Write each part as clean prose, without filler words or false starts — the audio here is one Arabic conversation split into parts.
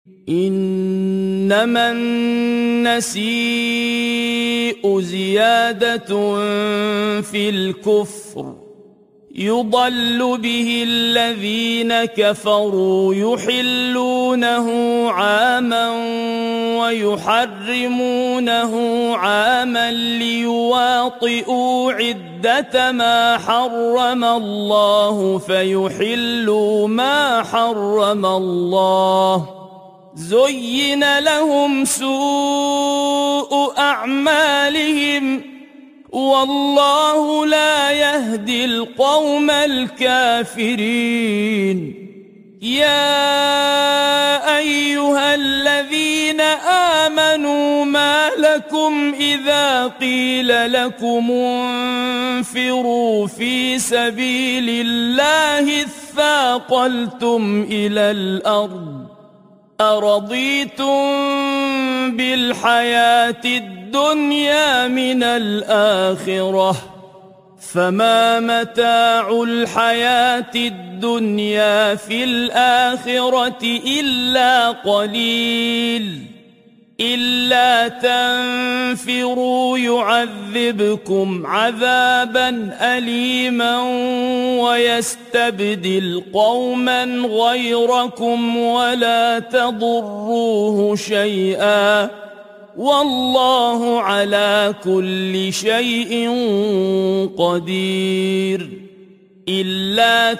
إنما النسيء زيادة في الكفر يضل به الذين كفروا يحلونه عاما ويحرمونه عاما ليواطئوا عدة ما حرم الله فيحلوا ما حرم الله. زين لهم سوء أعمالهم والله لا يهدي القوم الكافرين. يا أيها الذين آمنوا ما لكم إذا قيل لكم انفروا في سبيل الله اثاقلتم إلى الأرض أرضيتم بالحياة الدنيا من الآخرة فما متاع الحياة الدنيا في الآخرة إلا قليل. إلا تنفروا يعذبكم عذابا أليما ويستبدل قوما غيركم ولا تضروه شيئا والله على كل شيء قدير. إلا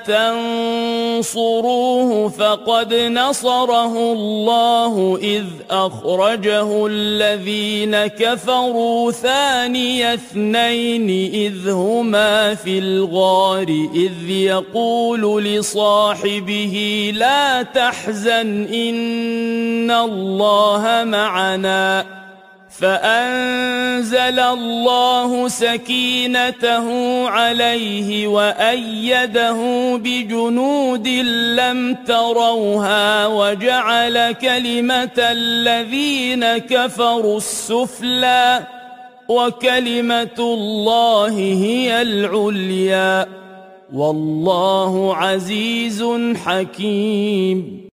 تنصروه فقد نصره الله إذ أخرجه الذين كفروا ثاني اثنين إذ هما في الغار إذ يقول لصاحبه لا تحزن إن الله معنا فأنزل الله سكينته عليه وأيده بجنود لم تروها وجعل كلمة الذين كفروا السفلى وكلمة الله هي العليا والله عزيز حكيم.